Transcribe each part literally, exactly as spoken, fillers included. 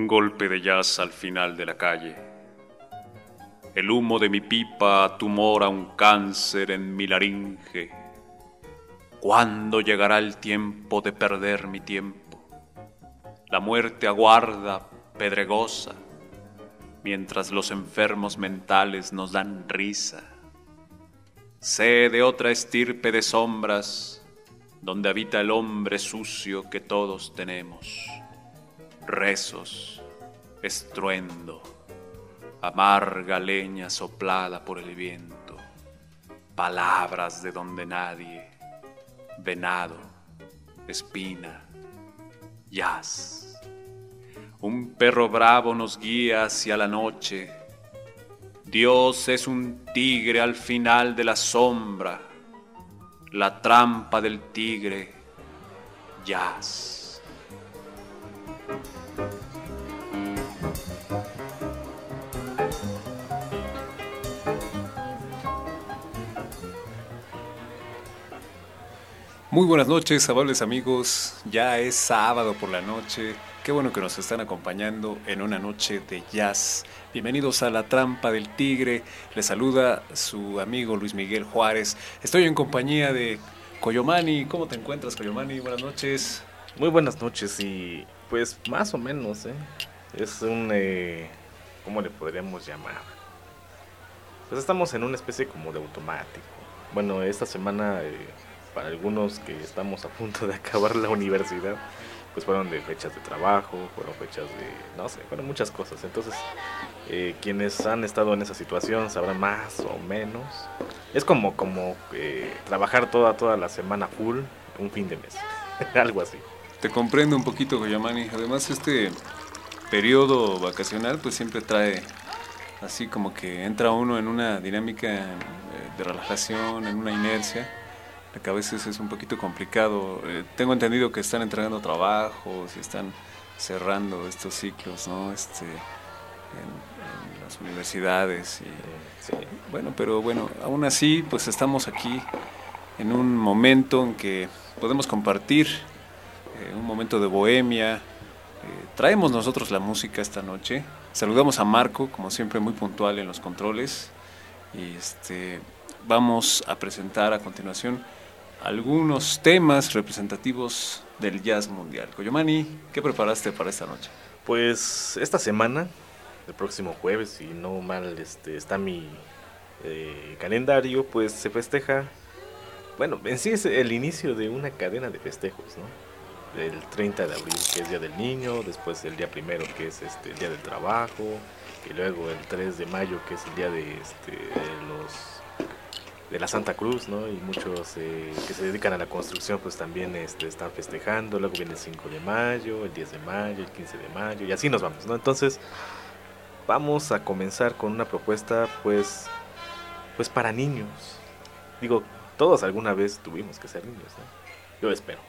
golpe de jazz al final de la calle. El humo de mi pipa tumora un cáncer en mi laringe. ¿Cuándo llegará el tiempo de perder mi tiempo? La muerte aguarda, pedregosa, mientras los enfermos mentales nos dan risa. Sé de otra estirpe de sombras, donde habita el hombre sucio que todos tenemos. Rezos, estruendo, amarga leña soplada por el viento, palabras de donde nadie, venado, espina, jazz. Un perro bravo nos guía hacia la noche. Dios es un tigre al final de la sombra, la trampa del tigre, jazz. Muy buenas noches, amables amigos. Ya es sábado por la noche. Qué bueno que nos están acompañando en una noche de jazz. Bienvenidos a La Trampa del Tigre. Les saluda su amigo Luis Miguel Juárez. Estoy en compañía de Coyomani. ¿Cómo te encuentras, Coyomani? Buenas noches. Muy buenas noches y pues más o menos, ¿eh? Es un... Eh, ¿cómo le podríamos llamar? Pues estamos en una especie como de automático. Bueno, esta semana... Eh, para algunos que estamos a punto de acabar la universidad, pues fueron de fechas de trabajo, fueron fechas de, no sé, fueron muchas cosas. Entonces, eh, quienes han estado en esa situación sabrán más o menos. Es como, como eh, trabajar toda, toda la semana full, un fin de mes, algo así. Te comprendo un poquito, Goyamani. Además, este periodo vacacional pues siempre trae así como que entra uno en una dinámica de relajación, en una inercia, que a veces es un poquito complicado. Eh, tengo entendido que están entregando trabajos y están cerrando estos ciclos, ¿no? Este, en, en las universidades. Y, sí. Bueno, pero bueno, aún así, pues estamos aquí en un momento en que podemos compartir eh, un momento de bohemia. Eh, traemos nosotros la música esta noche. Saludamos a Marco, como siempre, muy puntual en los controles. Y este, vamos a presentar a continuación algunos temas representativos del jazz mundial. Coyomani, ¿qué preparaste para esta noche? Pues esta semana, el próximo jueves, si no mal este, está mi eh, calendario, pues se festeja, bueno, en sí es el inicio de una cadena de festejos, ¿no? El treinta de abril, que es Día del Niño, después el día primero, que es este, el Día del Trabajo, y luego el tres de mayo, que es el Día de, este, de los... de la Santa Cruz, ¿no? Y muchos eh, que se dedican a la construcción pues también este, están festejando. Luego viene el cinco de mayo, el diez de mayo, el quince de mayo y así nos vamos, ¿no? Entonces vamos a comenzar con una propuesta pues pues para niños. Digo, todos alguna vez tuvimos que ser niños, ¿no? Yo espero.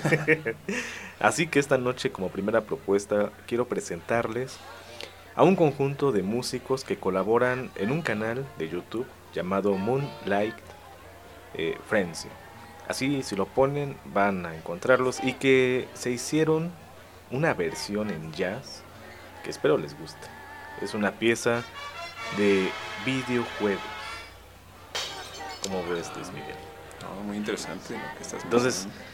Así que esta noche, como primera propuesta, quiero presentarles a un conjunto de músicos que colaboran en un canal de YouTube llamado Moonlight eh, Frenzy. Así, si lo ponen, van a encontrarlos, y que se hicieron una versión en jazz que espero les guste. Es una pieza de videojuegos. ¿Cómo ves, Luis Miguel? No, muy interesante lo que estás Entonces, mencionando.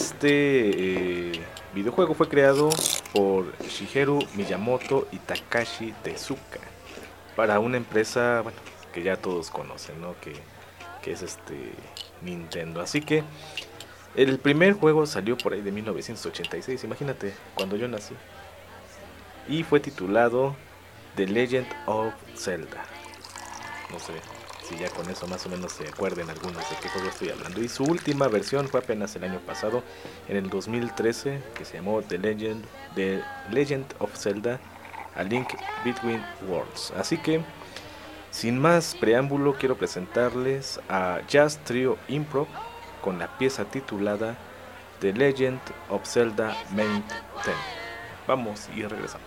este eh, videojuego fue creado por Shigeru Miyamoto y Takashi Tezuka para una empresa, bueno, que ya todos conocen, ¿no? Que, que es este Nintendo. Así que el primer juego salió por ahí de mil novecientos ochenta y seis, imagínate, cuando yo nací. Y fue titulado The Legend of Zelda. No sé si ya con eso más o menos se acuerden algunos de qué juego estoy hablando. Y su última versión fue apenas el año pasado, en el dos mil trece, que se llamó The Legend, The Legend of Zelda, A Link Between Worlds. Así que, sin más preámbulo, quiero presentarles a Jazz Trio Improv con la pieza titulada The Legend of Zelda Main Theme. Vamos y regresamos.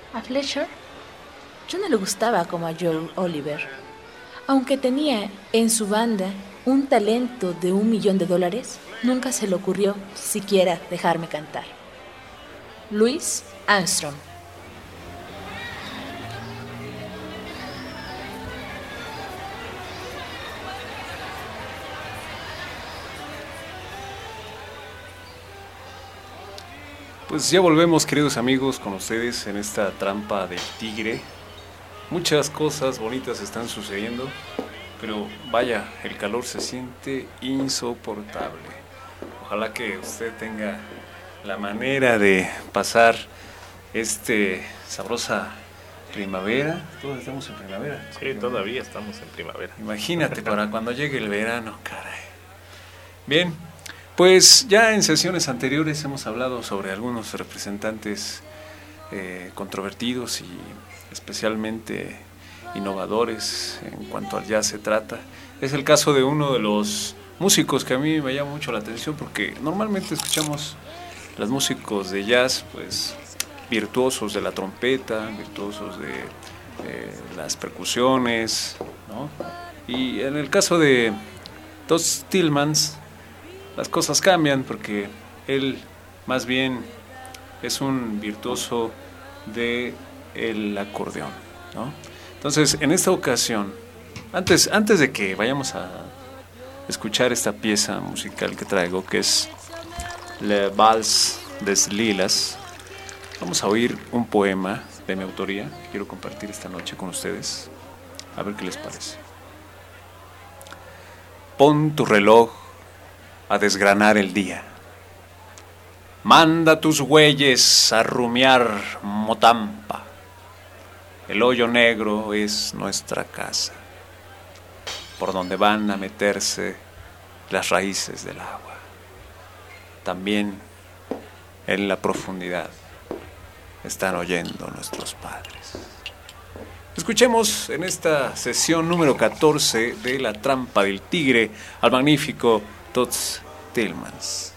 A Fletcher yo no le gustaba como a Joel Oliver. Aunque tenía en su banda un talento de un millón de dólares, nunca se le ocurrió siquiera dejarme cantar. Louis Armstrong. Pues ya volvemos, queridos amigos, con ustedes en esta trampa del tigre. Muchas cosas bonitas están sucediendo, pero vaya, el calor se siente insoportable. Ojalá que usted tenga la manera de pasar este sabrosa primavera. Todos estamos en primavera. Sí, todavía estamos en primavera. Imagínate para cuando llegue el verano, caray. Bien, pues ya en sesiones anteriores hemos hablado sobre algunos representantes eh, controvertidos y especialmente innovadores en cuanto al jazz se trata. Es el caso de uno de los músicos que a mí me llama mucho la atención, porque normalmente escuchamos los músicos de jazz, pues virtuosos de la trompeta, virtuosos de eh, las percusiones, ¿no? Y en el caso de Tod Tillmans, las cosas cambian, porque él más bien es un virtuoso de el acordeón, ¿no? Entonces, en esta ocasión, antes, antes de que vayamos a escuchar esta pieza musical que traigo, que es Le Vals des Lilas, vamos a oír un poema de mi autoría que quiero compartir esta noche con ustedes, a ver qué les parece. Pon tu reloj a desgranar el día. Manda tus bueyes a rumiar Motampa. El hoyo negro es nuestra casa, por donde van a meterse las raíces del agua. También en la profundidad están oyendo nuestros padres. Escuchemos en esta sesión número catorce de La Trampa del Tigre al magnífico Tod Tillmans.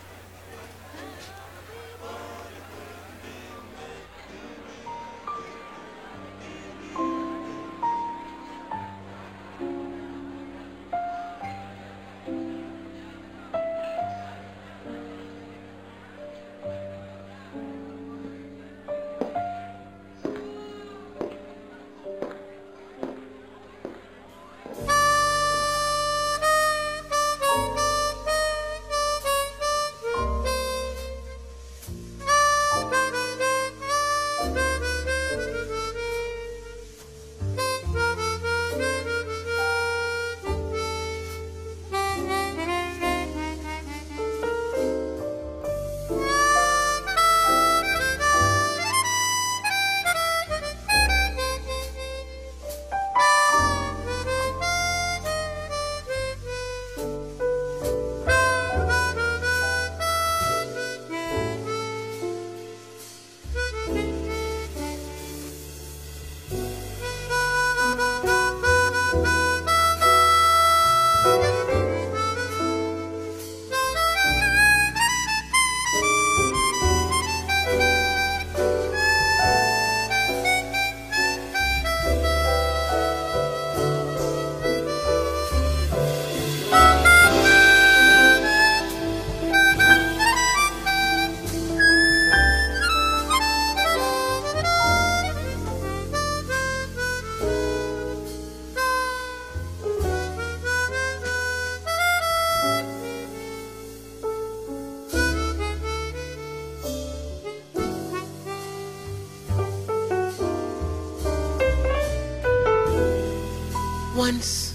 Once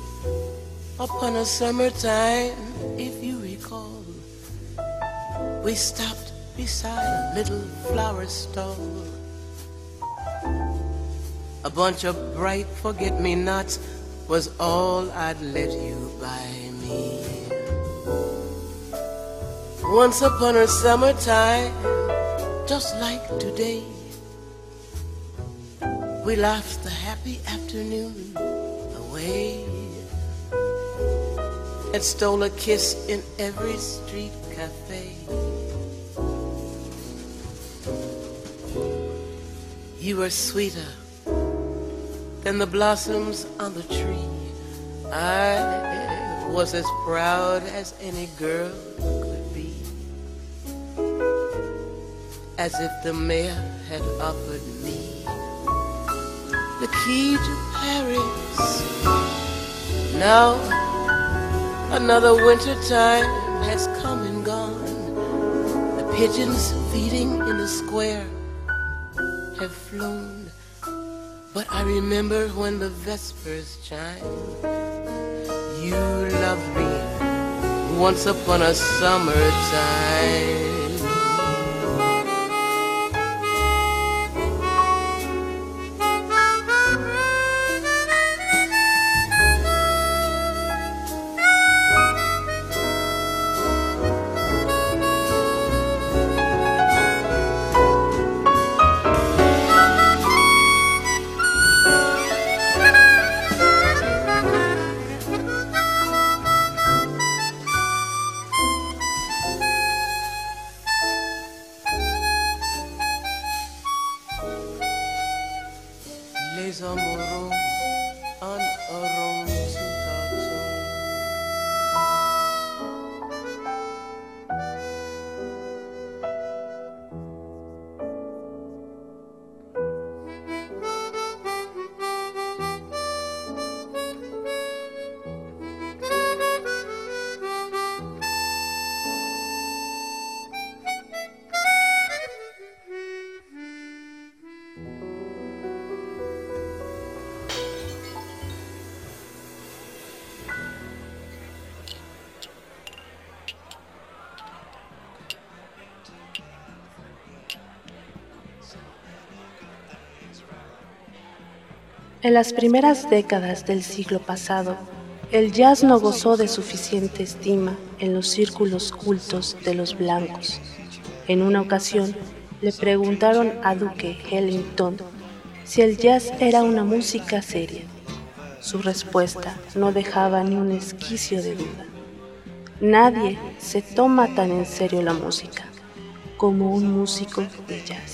upon a summertime, if you recall, we stopped beside a little flower stall. A bunch of bright forget-me-nots was all I'd let you buy me. Once upon a summertime, just like today, we laughed the happy afternoon away and stole a kiss in every street cafe. You were sweeter than the blossoms on the tree. I was as proud as any girl could be. As if the mayor had offered me the key to Paris. Now another winter time has come and gone. The pigeons feeding in the square have flown. But I remember when the vespers chime. You loved me once upon a summertime. En las primeras décadas del siglo pasado, el jazz no gozó de suficiente estima en los círculos cultos de los blancos. En una ocasión, le preguntaron a Duke Ellington si el jazz era una música seria. Su respuesta no dejaba ni un esquicio de duda. Nadie se toma tan en serio la música como un músico de jazz.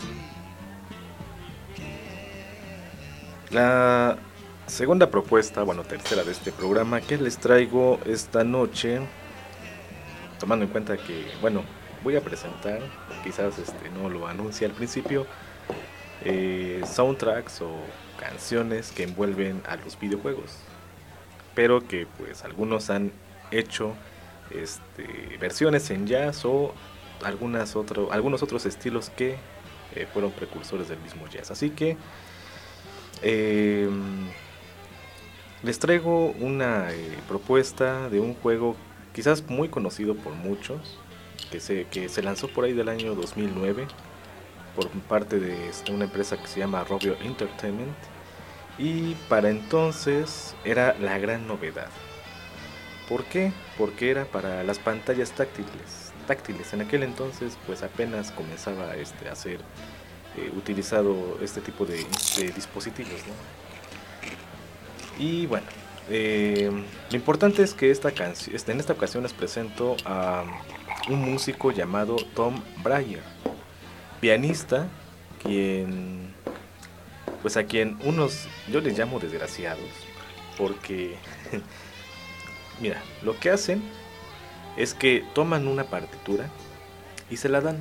La segunda propuesta, bueno, tercera de este programa que les traigo esta noche, tomando en cuenta que, bueno, voy a presentar, quizás este no lo anuncie al principio, eh, soundtracks o canciones que envuelven a los videojuegos, pero que pues algunos han hecho este, versiones en jazz o algunas otro, algunos otros estilos que eh, fueron precursores del mismo jazz. Así que Eh, les traigo una eh, propuesta de un juego quizás muy conocido por muchos, que se, que se lanzó por ahí del año dos mil nueve por parte de este, una empresa que se llama Rovio Entertainment, y para entonces era la gran novedad. ¿Por qué? Porque era para las pantallas táctiles. táctiles. En aquel entonces pues apenas comenzaba este, a ser Eh, utilizado este tipo de, de dispositivos, ¿no? Y bueno, eh, lo importante es que esta canción, este, en esta ocasión les presento a un músico llamado Tom Bryar, pianista, quien, pues a quien unos, yo les llamo desgraciados, porque, mira, lo que hacen es que toman una partitura y se la dan.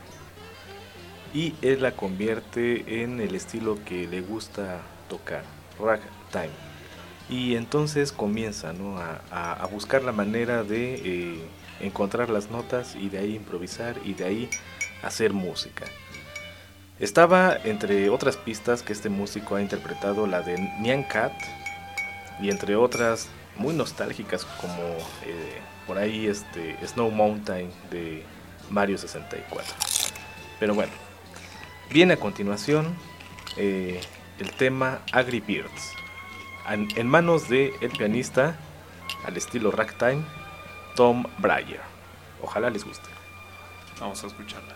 Y él la convierte en el estilo que le gusta tocar, ragtime. Y entonces comienza, ¿no?, a, a, a buscar la manera de eh, encontrar las notas y de ahí improvisar y de ahí hacer música. Estaba entre otras pistas que este músico ha interpretado la de Nyan Cat, y entre otras muy nostálgicas como eh, por ahí este Snow Mountain de Mario sesenta y cuatro. Pero bueno, viene a continuación eh, el tema Angry Birds, en, en manos del pianista al estilo ragtime, Tom Bryar. Ojalá les guste. Vamos a escucharla.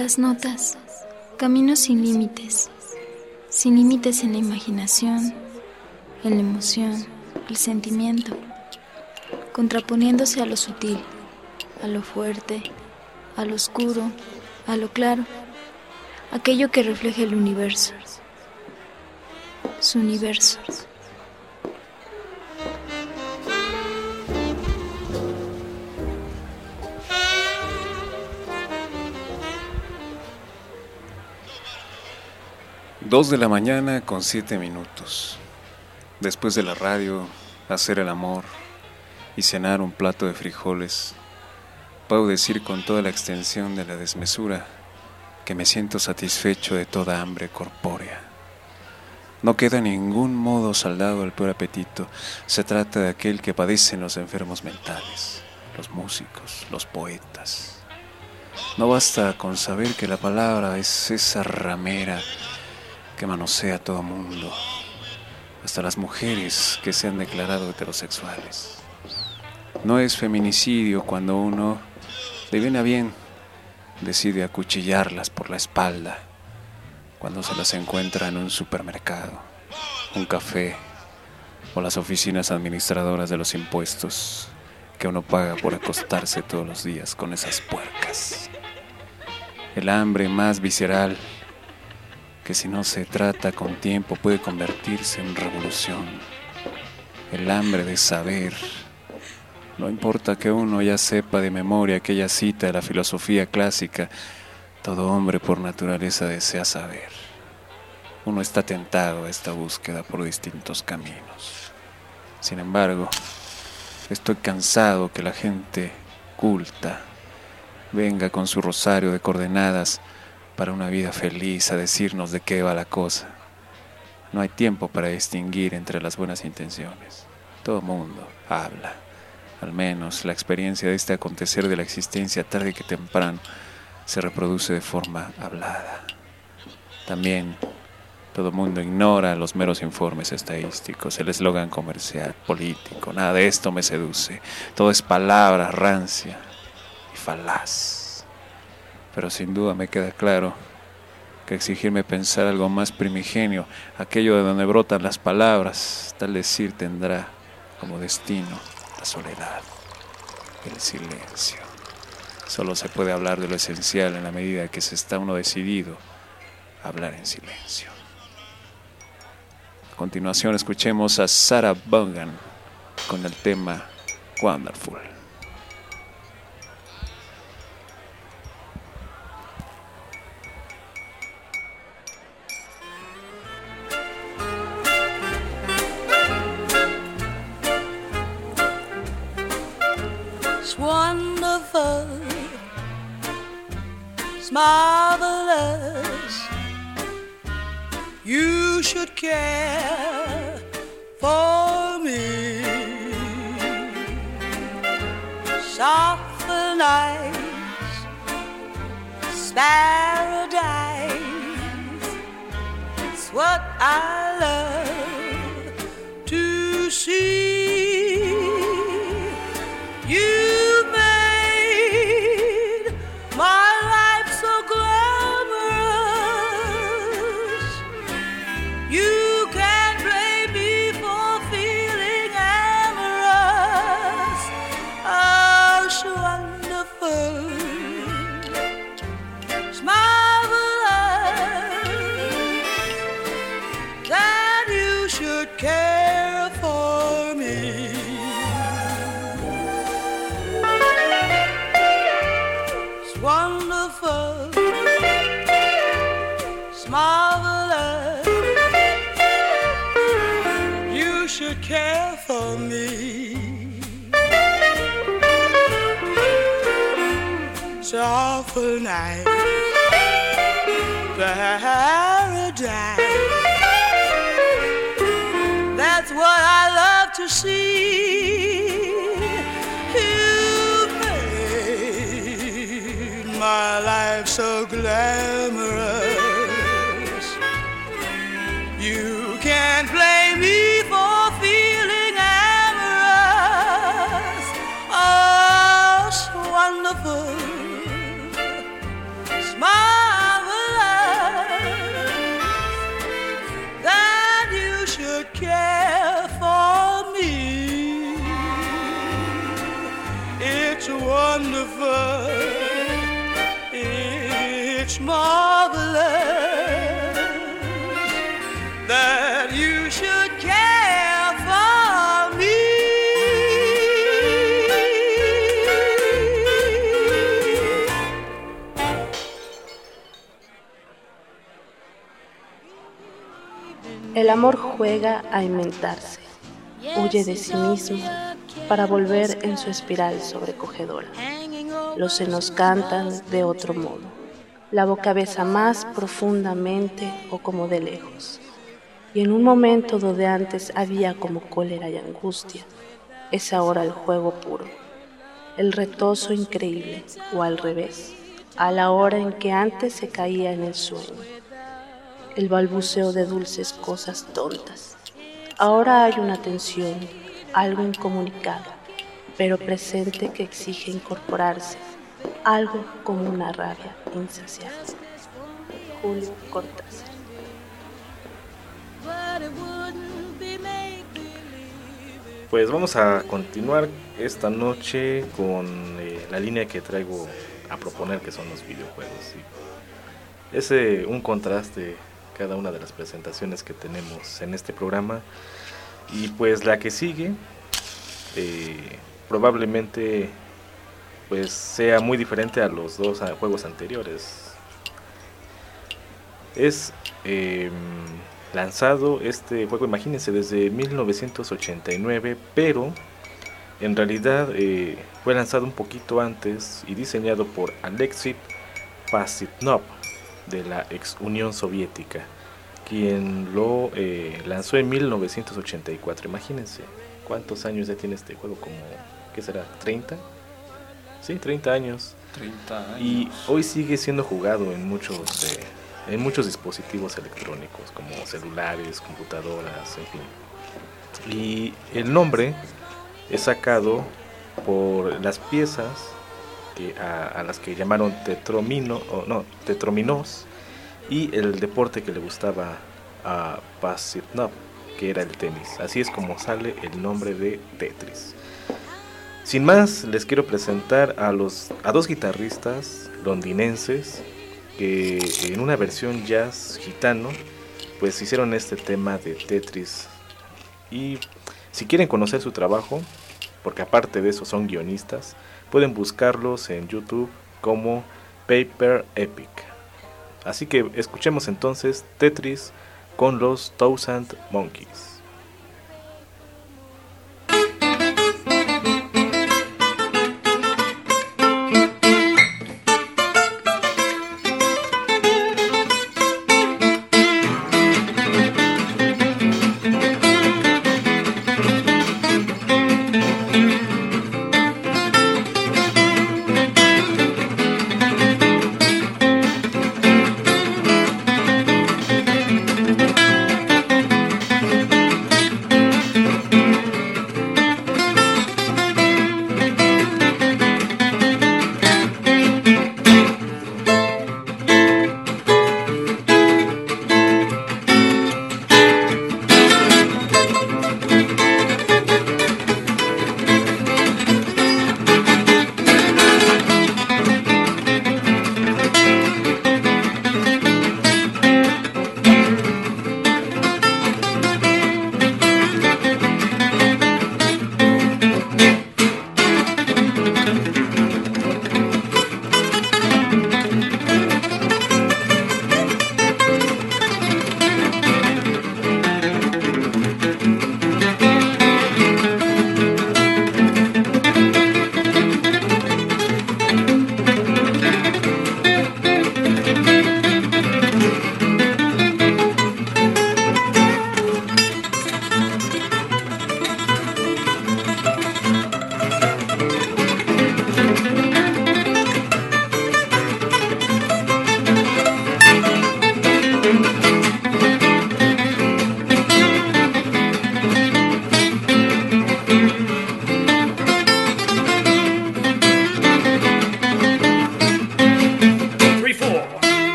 Las notas, caminos sin límites, sin límites en la imaginación, en la emoción, el sentimiento, contraponiéndose a lo sutil, a lo fuerte, a lo oscuro, a lo claro, aquello que refleja el universo, su universo. Dos de la mañana con siete minutos. Después de la radio, hacer el amor y cenar un plato de frijoles, puedo decir con toda la extensión de la desmesura que me siento satisfecho de toda hambre corpórea. No queda en ningún modo saldado el peor apetito. Se trata de aquel que padecen los enfermos mentales, los músicos, los poetas. No basta con saber que la palabra es esa ramera que manosea a todo mundo, hasta las mujeres que se han declarado heterosexuales. No es feminicidio cuando uno, de bien a bien, decide acuchillarlas por la espalda, cuando se las encuentra en un supermercado, un café o las oficinas administradoras de los impuestos que uno paga por acostarse todos los días con esas puercas. El hambre más visceral, que si no se trata con tiempo puede convertirse en revolución. El hambre de saber. No importa que uno ya sepa de memoria aquella cita de la filosofía clásica, todo hombre por naturaleza desea saber. Uno está tentado a esta búsqueda por distintos caminos. Sin embargo, estoy cansado que la gente culta venga con su rosario de coordenadas para una vida feliz a decirnos de qué va la cosa. No hay tiempo para distinguir entre las buenas intenciones. Todo mundo habla. Al menos la experiencia de este acontecer de la existencia tarde que temprano se reproduce de forma hablada. También todo mundo ignora los meros informes estadísticos, el eslogan comercial, político. Nada de esto me seduce. Todo es palabra rancia y falaz. Pero sin duda me queda claro que exigirme pensar algo más primigenio, aquello de donde brotan las palabras, tal decir tendrá como destino la soledad, el silencio. Solo se puede hablar de lo esencial en la medida que se está uno decidido a hablar en silencio. A continuación escuchemos a Sarah Vaughan con el tema Wonderful. Wonderful, it's marvelous. You should care for me. Soft nights, paradise. It's what I love to see. You care for me. Soulful night, paradise. That's what I love to see. You made my life so glamorous. You can't blame me for feeling amorous. Oh, so wonderful. Smile. It's wonderful, it's marvelous that you should care for me. El amor juega a inventarse, huye de sí mismo para volver en su espiral sobrecogedora. Los senos cantan de otro modo, la boca besa más profundamente o como de lejos. Y en un momento donde antes había como cólera y angustia, es ahora el juego puro, el retozo increíble, o al revés, a la hora en que antes se caía en el sueño. El balbuceo de dulces cosas tontas. Ahora hay una tensión, algo incomunicado, pero presente que exige incorporarse, algo como una rabia insaciable. Julio Cortázar. Pues vamos a continuar esta noche con eh, la línea que traigo a proponer, que son los videojuegos. ¿Sí? Es eh, un contraste cada una de las presentaciones que tenemos en este programa, y pues la que sigue eh, probablemente pues sea muy diferente a los dos a juegos anteriores. Es eh, lanzado este juego, imagínense, desde mil novecientos ochenta y nueve, pero en realidad eh, fue lanzado un poquito antes y diseñado por Alexei Pasitnov de la ex Unión Soviética, quien lo eh, lanzó en mil novecientos ochenta y cuatro. Imagínense cuántos años ya tiene este juego, como, ¿qué será? ¿treinta? Sí, treinta años. treinta años. Y hoy sigue siendo jugado en muchos, eh, en muchos dispositivos electrónicos, como celulares, computadoras, en fin. Y el nombre es sacado por las piezas que a, a las que llamaron tetromino, o no, tetrominos, y el deporte que le gustaba a Pasitnov, que era el tenis. Así es como sale el nombre de Tetris. Sin más, les quiero presentar a los a dos guitarristas londinenses que en una versión jazz gitano pues hicieron este tema de Tetris. Y si quieren conocer su trabajo, porque aparte de eso son guionistas, pueden buscarlos en YouTube como Paper Epic. Así que escuchemos entonces Tetris con los Thousand Monkeys.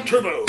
comfortable.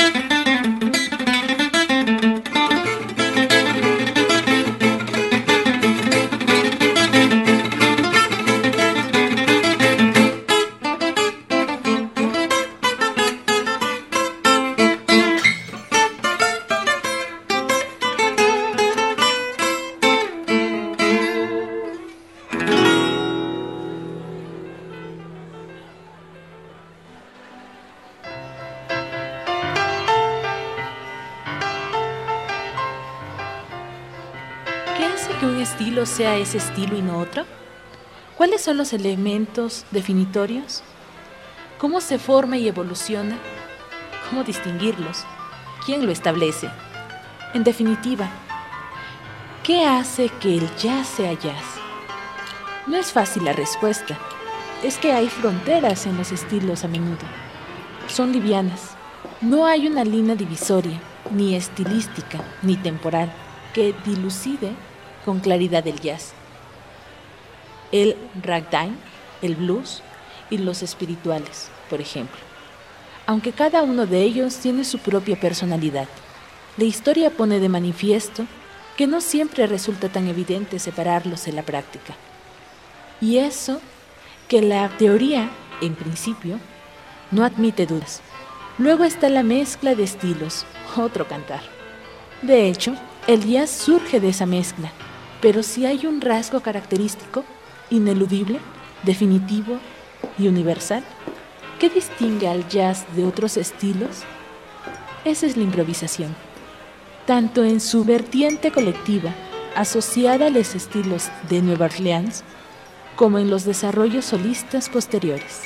Sea ese estilo y no otro? ¿Cuáles son los elementos definitorios? ¿Cómo se forma y evoluciona? ¿Cómo distinguirlos? ¿Quién lo establece? En definitiva, ¿qué hace que el jazz sea jazz? No es fácil la respuesta. Es que hay fronteras en los estilos a menudo. Son livianas. No hay una línea divisoria, ni estilística, ni temporal, que dilucide con claridad el jazz, el ragtime, el blues y los espirituales, por ejemplo. Aunque cada uno de ellos tiene su propia personalidad, la historia pone de manifiesto que no siempre resulta tan evidente separarlos en la práctica. Y eso que la teoría, en principio, no admite dudas. Luego está la mezcla de estilos, otro cantar. De hecho, el jazz surge de esa mezcla. Pero si hay un rasgo característico, ineludible, definitivo y universal, ¿qué distingue al jazz de otros estilos? Esa es la improvisación, tanto en su vertiente colectiva, asociada a los estilos de Nueva Orleans, como en los desarrollos solistas posteriores.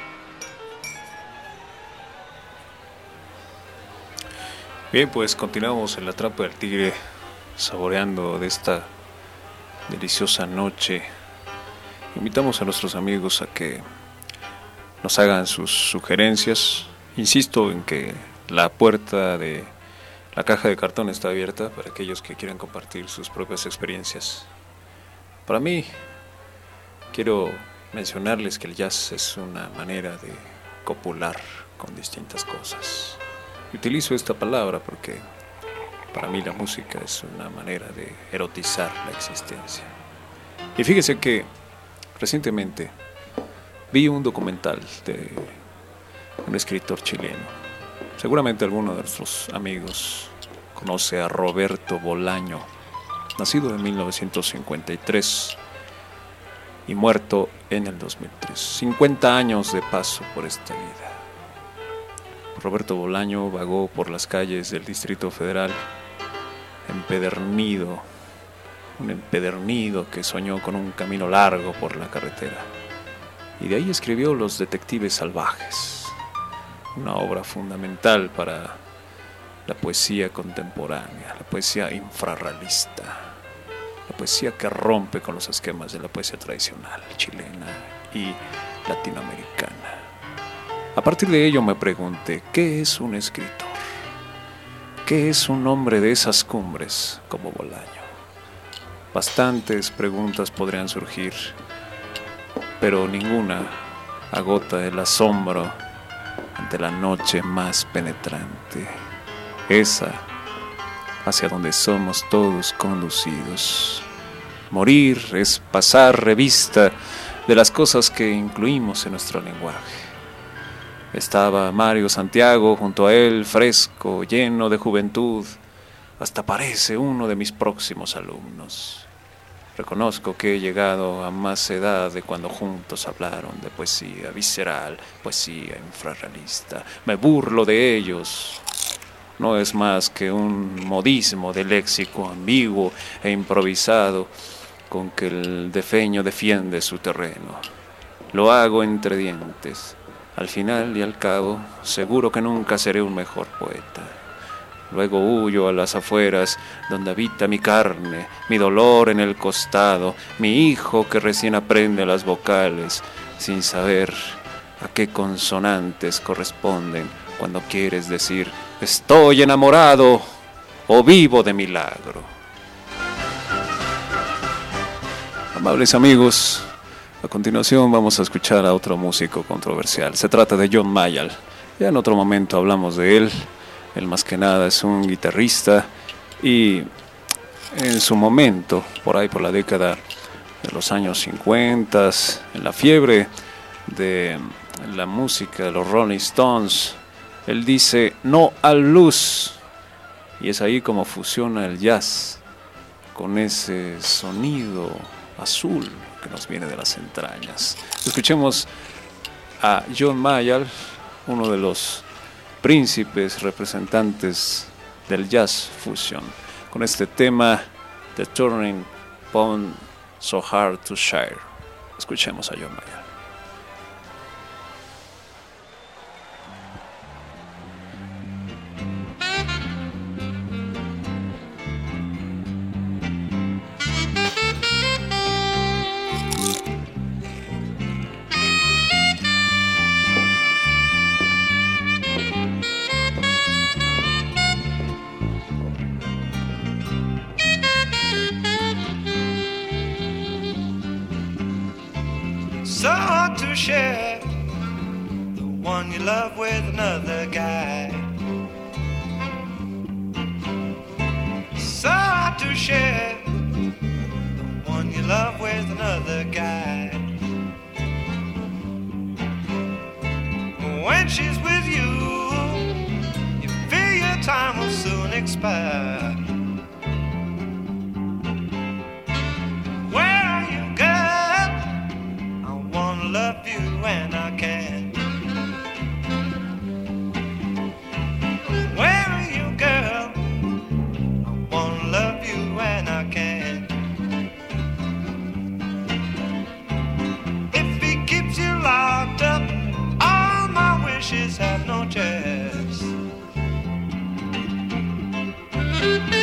Bien, pues continuamos en La Trampa del Tigre, saboreando de esta deliciosa noche. Invitamos a nuestros amigos a que nos hagan sus sugerencias. Insisto en que la puerta de la caja de cartón está abierta para aquellos que quieran compartir sus propias experiencias. Para mí, quiero mencionarles que el jazz es una manera de copular con distintas cosas. Utilizo esta palabra porque para mí la música es una manera de erotizar la existencia. Y fíjese que recientemente vi un documental de un escritor chileno. Seguramente alguno de nuestros amigos conoce a Roberto Bolaño, nacido en mil novecientos cincuenta y tres y muerto en el dos mil tres. cincuenta años de paso por esta vida. Roberto Bolaño vagó por las calles del Distrito Federal, empedernido, un empedernido que soñó con un camino largo por la carretera. Y de ahí escribió Los Detectives Salvajes, una obra fundamental para la poesía contemporánea, la poesía infrarrealista, la poesía que rompe con los esquemas de la poesía tradicional chilena y latinoamericana. A partir de ello me pregunté, ¿qué es un escritor? ¿Qué es un hombre de esas cumbres como Bolaño? Bastantes preguntas podrían surgir, pero ninguna agota el asombro ante la noche más penetrante, esa hacia donde somos todos conducidos. Morir es pasar revista de las cosas que incluimos en nuestro lenguaje. Estaba Mario Santiago junto a él, fresco, lleno de juventud, hasta parece uno de mis próximos alumnos. Reconozco que he llegado a más edad de cuando juntos hablaron de poesía visceral, poesía infrarrealista. Me burlo de ellos. No es más que un modismo de léxico ambiguo e improvisado con que el defeño defiende su terreno. Lo hago entre dientes. Al final y al cabo, seguro que nunca seré un mejor poeta. Luego huyo a las afueras, donde habita mi carne, mi dolor en el costado, mi hijo que recién aprende las vocales, sin saber a qué consonantes corresponden cuando quieres decir estoy enamorado o vivo de milagro. Amables amigos, a continuación vamos a escuchar a otro músico controversial. Se trata de John Mayall. Ya en otro momento hablamos de él. Él más que nada es un guitarrista y en su momento, por ahí por la década de los años cincuenta, en la fiebre de la música de los Rolling Stones, él dice no al blues, y es ahí como fusiona el jazz con ese sonido azul que nos viene de las entrañas. Escuchemos a John Mayall, uno de los príncipes representantes del jazz fusion, con este tema The Turning Point So Hard to Share. Escuchemos a John Mayall. So hard to share the one you love with another guy. So hard to share the one you love with another guy. When she's with you, you feel your time will soon expire. Where are you, girl? I wanna love you when I can. Where are you, girl? I wanna love you when I can. If he keeps you locked up, all my wishes have no chance.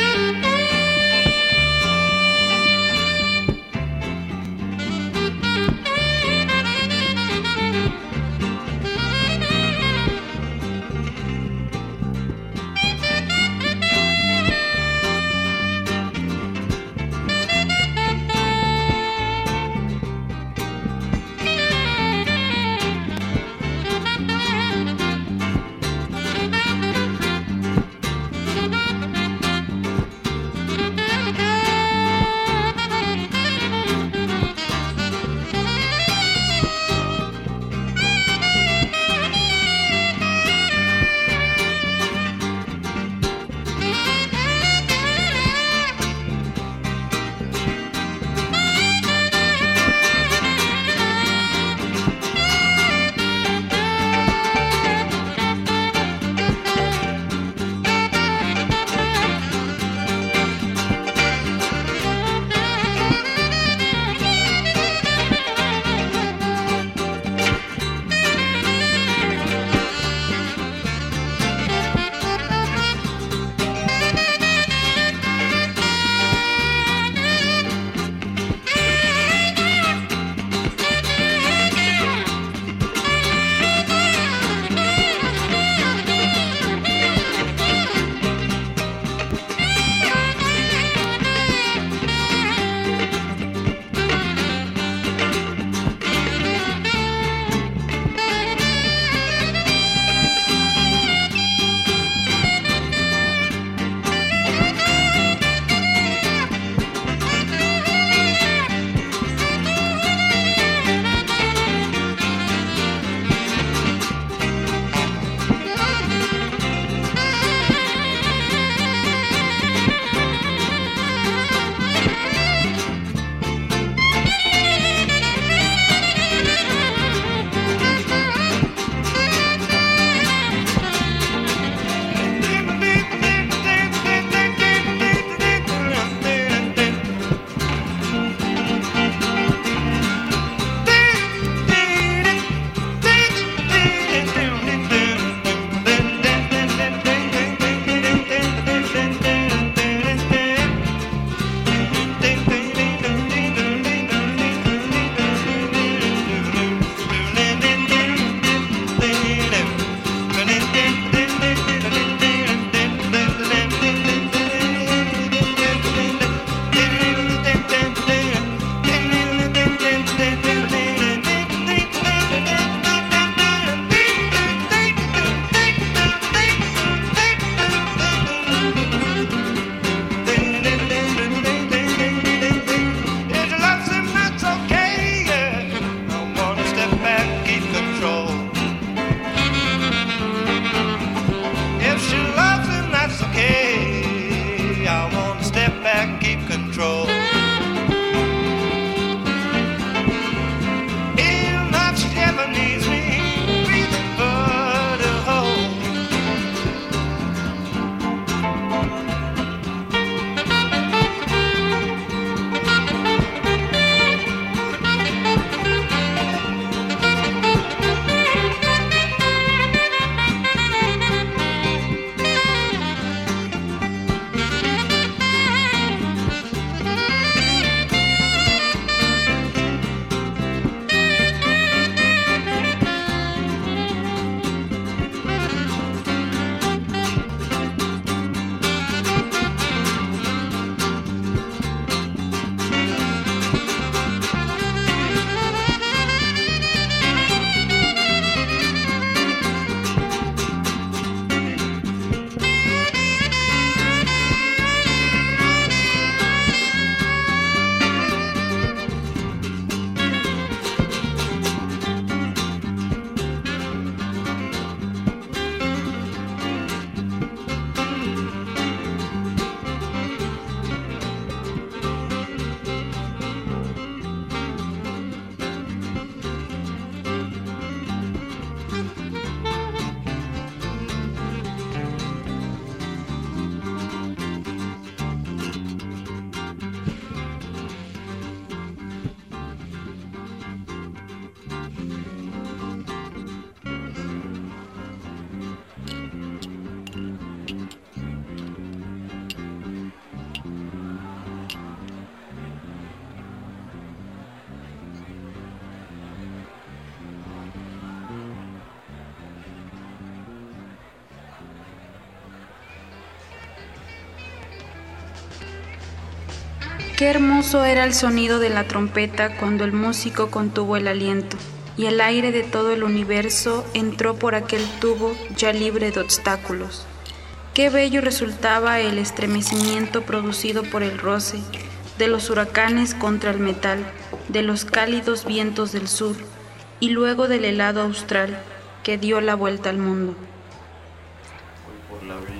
Qué hermoso era el sonido de la trompeta cuando el músico contuvo el aliento, y el aire de todo el universo entró por aquel tubo ya libre de obstáculos. Qué bello resultaba el estremecimiento producido por el roce de los huracanes contra el metal, de los cálidos vientos del sur, y luego del helado austral que dio la vuelta al mundo. Voy por la vida.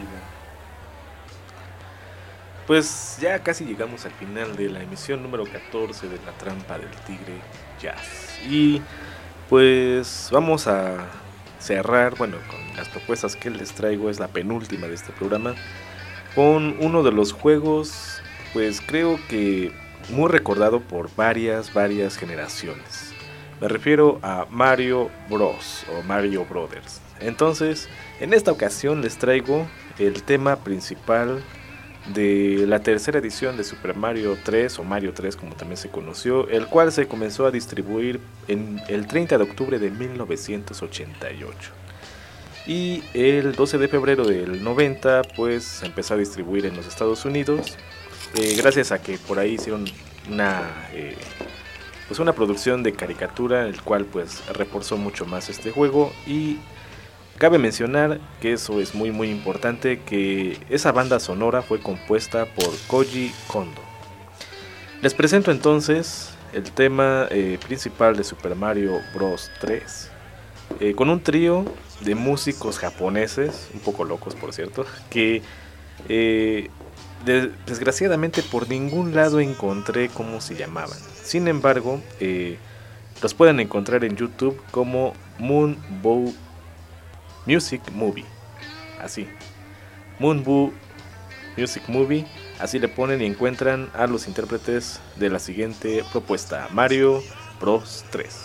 Pues ya casi llegamos al final de la emisión número catorce de La Trampa del Tigre Jazz. Y pues vamos a cerrar, bueno, con las propuestas que les traigo, es la penúltima de este programa, con uno de los juegos, pues creo que muy recordado por varias, varias generaciones. Me refiero a Mario Bros. O Mario Brothers. Entonces, en esta ocasión les traigo el tema principal de la tercera edición de Super Mario tres, o Mario tres como también se conoció, el cual se comenzó a distribuir en el treinta de octubre de mil novecientos ochenta y ocho. Y el doce de febrero del noventa, pues se empezó a distribuir en los Estados Unidos, eh, gracias a que por ahí hicieron una, eh, pues una producción de caricatura, el cual pues reforzó mucho más este juego. Y cabe mencionar que eso es muy muy importante, que esa banda sonora fue compuesta por Koji Kondo. Les presento entonces el tema eh, principal de Super Mario Bros. tres, eh, con un trío de músicos japoneses, un poco locos por cierto, que eh, de, desgraciadamente por ningún lado encontré cómo se llamaban. Sin embargo, eh, los pueden encontrar en YouTube como Moonbow Music Movie, así, Moonbow Music Movie, así le ponen y encuentran a los intérpretes de la siguiente propuesta, Mario Bros. tres.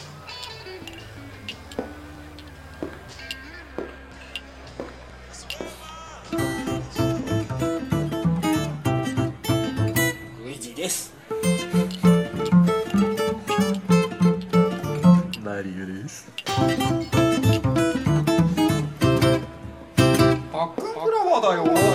Marioです。バックフラワーだよ。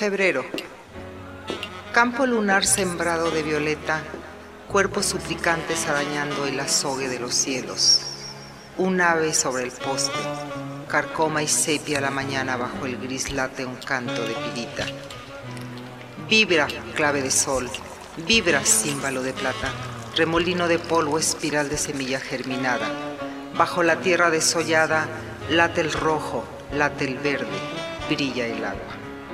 Febrero. Campo lunar sembrado de violeta, cuerpos suplicantes arañando el azogue de los cielos. Un ave sobre el poste, carcoma y sepia la mañana bajo el gris late un canto de pirita. Vibra, clave de sol, vibra, címbalo de plata, remolino de polvo, espiral de semilla germinada. Bajo la tierra desollada, late el rojo, late el verde, brilla el agua.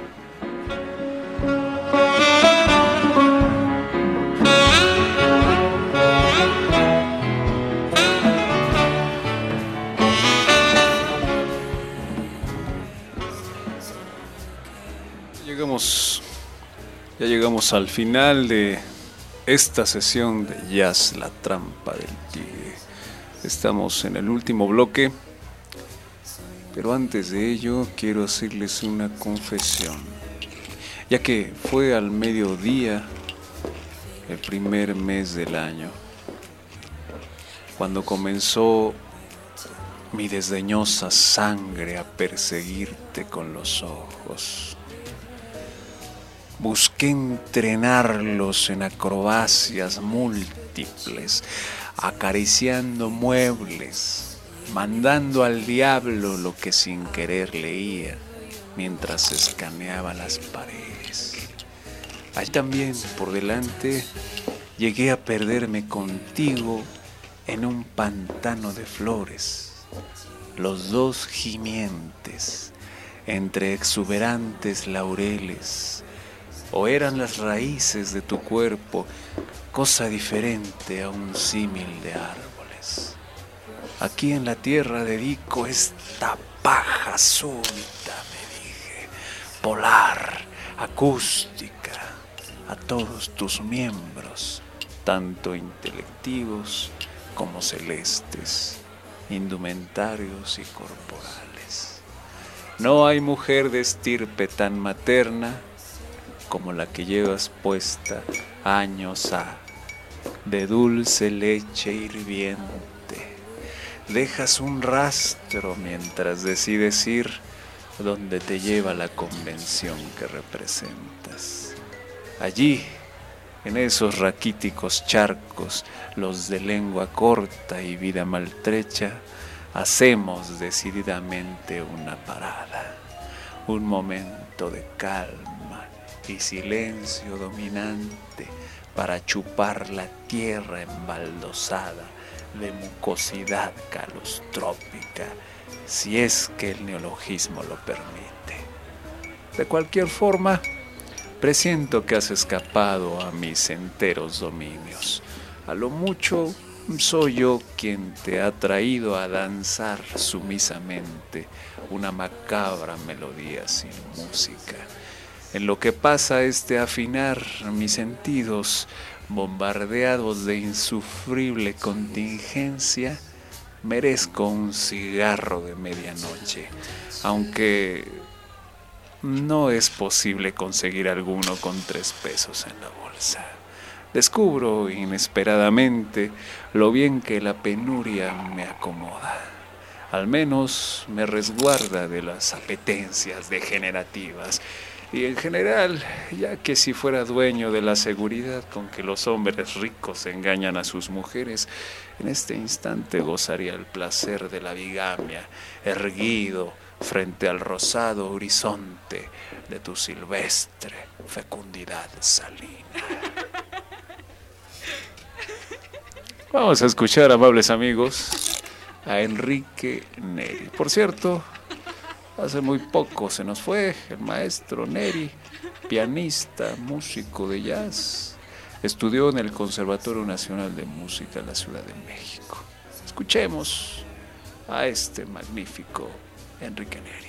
Llegamos, ya llegamos al final de esta sesión de Jazz, la trampa del tigre. Estamos en el último bloque, pero antes de ello quiero hacerles una confesión, ya que fue al mediodía el primer mes del año, cuando comenzó mi desdeñosa sangre a perseguirte con los ojos. Busqué entrenarlos en acrobacias múltiples, acariciando muebles, mandando al diablo lo que sin querer leía mientras escaneaba las paredes. Ahí también, por delante, llegué a perderme contigo en un pantano de flores, los dos gimientes entre exuberantes laureles. O eran las raíces de tu cuerpo, cosa diferente a un símil de árboles. Aquí en la tierra dedico esta paja súbita, me dije, polar, acústica, a todos tus miembros, tanto intelectivos como celestes, indumentarios y corporales. No hay mujer de estirpe tan materna como la que llevas puesta años ha, de dulce leche hirviente. Dejas un rastro mientras decides ir donde te lleva la convención que representas. Allí, en esos raquíticos charcos, los de lengua corta y vida maltrecha, hacemos decididamente una parada, un momento de calma y silencio dominante para chupar la tierra embaldosada de mucosidad calostrópica, si es que el neologismo lo permite. De cualquier forma, presiento que has escapado a mis enteros dominios. A lo mucho soy yo quien te ha traído a danzar sumisamente una macabra melodía sin música. En lo que pasa este afinar mis sentidos, bombardeados de insufrible contingencia, merezco un cigarro de medianoche, aunque no es posible conseguir alguno con tres pesos en la bolsa. Descubro inesperadamente lo bien que la penuria me acomoda. Al menos me resguarda de las apetencias degenerativas. Y en general, ya que si fuera dueño de la seguridad con que los hombres ricos engañan a sus mujeres, en este instante gozaría el placer de la bigamia, erguido frente al rosado horizonte de tu silvestre fecundidad salina. Vamos a escuchar, amables amigos, a Enrique Neri. Por cierto, hace muy poco se nos fue el maestro Neri, pianista, músico de jazz. Estudió en el Conservatorio Nacional de Música en la Ciudad de México. Escuchemos a este magnífico Enrique Neri.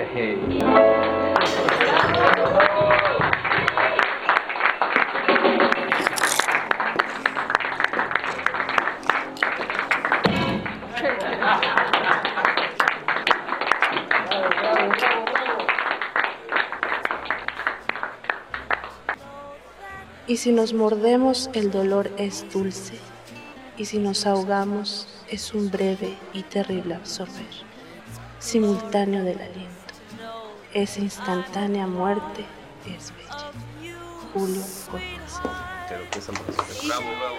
Y si nos mordemos, el dolor es dulce, y si nos ahogamos, es un breve y terrible absorber, simultáneo del aliento. Esa instantánea muerte es bella. Julio Cortázar. Bravo, bravo.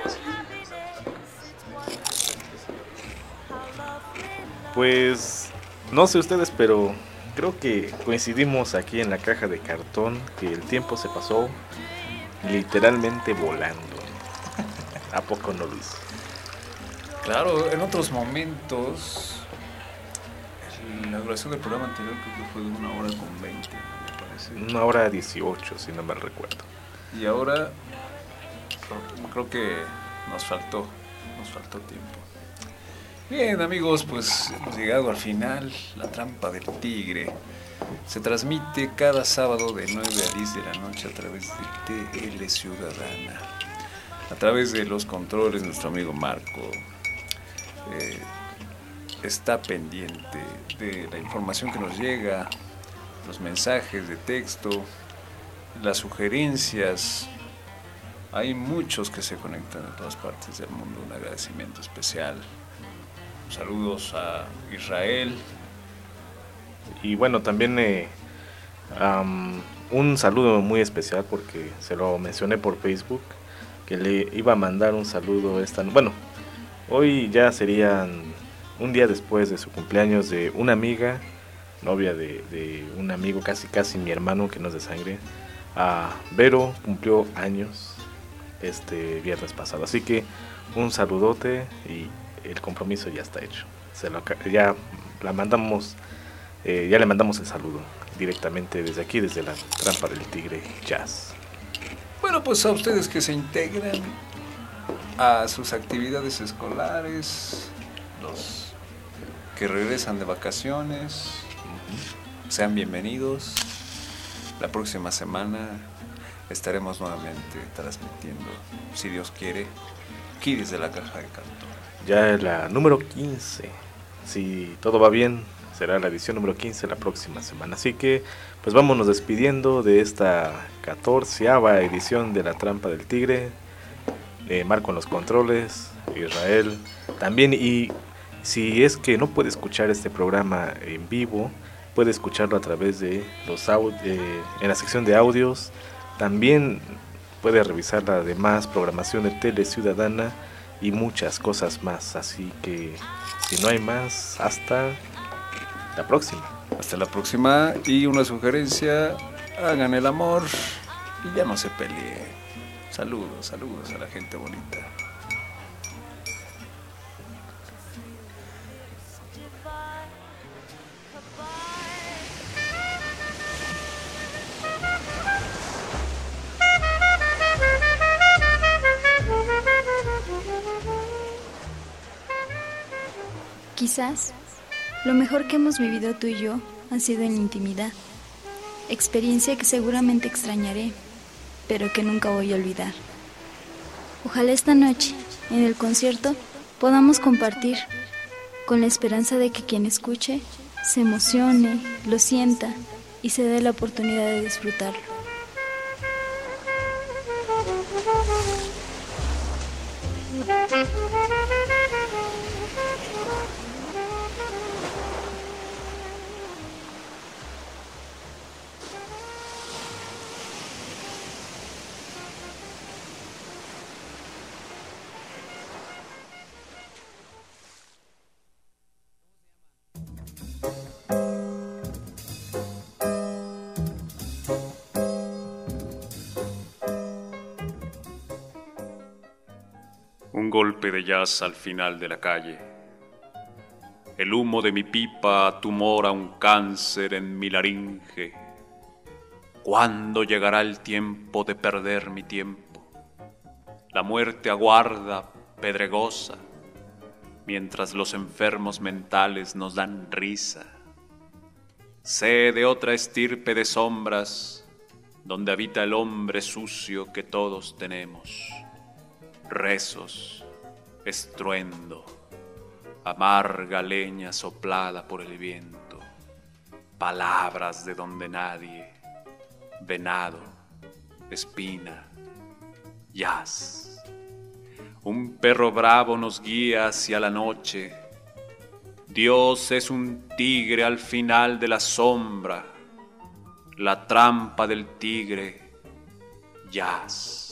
Pues no sé ustedes, pero creo que coincidimos aquí en la caja de cartón que el tiempo se pasó literalmente volando. ¿A poco no, Luis? Claro, en otros momentos la duración del programa anterior creo que fue de una hora con veinte, me parece. Una hora dieciocho, si no mal recuerdo. Y ahora creo que nos faltó, nos faltó tiempo. Bien, amigos, pues hemos llegado al final. La Trampa del Tigre se transmite cada sábado de nueve a diez de la noche a través de T L Ciudadana. A través de los controles, nuestro amigo Marco eh, está pendiente de la información que nos llega, los mensajes de texto, las sugerencias. Hay muchos que se conectan de todas partes del mundo. Un agradecimiento especial. Saludos a Israel. Y bueno, también eh, um, un saludo muy especial porque se lo mencioné por Facebook, que le iba a mandar un saludo esta... Bueno, hoy ya serían un día después de su cumpleaños de una amiga, novia de, de un amigo, casi casi mi hermano que no es de sangre. A Vero cumplió años este viernes pasado, así que un saludote y el compromiso ya está hecho. Se lo, ya la mandamos, eh, ya le mandamos el saludo directamente desde aquí, desde la Trampa del Tigre Jazz. Bueno, pues a ustedes que se integran a sus actividades escolares, los que regresan de vacaciones, sean bienvenidos. La próxima semana estaremos nuevamente transmitiendo, si Dios quiere, aquí desde la caja de cartón. Ya es la número quince. Si todo va bien, será la edición número quince la próxima semana. Así que, pues vámonos despidiendo de esta catorceava edición de La Trampa del Tigre. Eh, Marco en los controles, Israel también. Y si es que no puede escuchar este programa en vivo, puede escucharlo a través de los audios, eh, en la sección de audios. También puede revisar la demás programación de Tele Ciudadana y muchas cosas más. Así que, si no hay más, hasta la próxima. Hasta la próxima. Y una sugerencia: hagan el amor y ya no se peleen. Saludos, saludos a la gente bonita. Quizás lo mejor que hemos vivido tú y yo ha sido en intimidad, experiencia que seguramente extrañaré, pero que nunca voy a olvidar. Ojalá esta noche, en el concierto, podamos compartir, con la esperanza de que quien escuche se emocione, lo sienta y se dé la oportunidad de disfrutarlo. Un golpe de jazz al final de la calle. El humo de mi pipa tumora un cáncer en mi laringe. ¿Cuándo llegará el tiempo de perder mi tiempo? La muerte aguarda, pedregosa, mientras los enfermos mentales nos dan risa. Sé de otra estirpe de sombras, donde habita el hombre sucio que todos tenemos. Rezos, estruendo, amarga leña soplada por el viento, palabras de donde nadie, venado, espina, jazz. Un perro bravo nos guía hacia la noche. Dios es un tigre al final de la sombra, la trampa del tigre, jazz.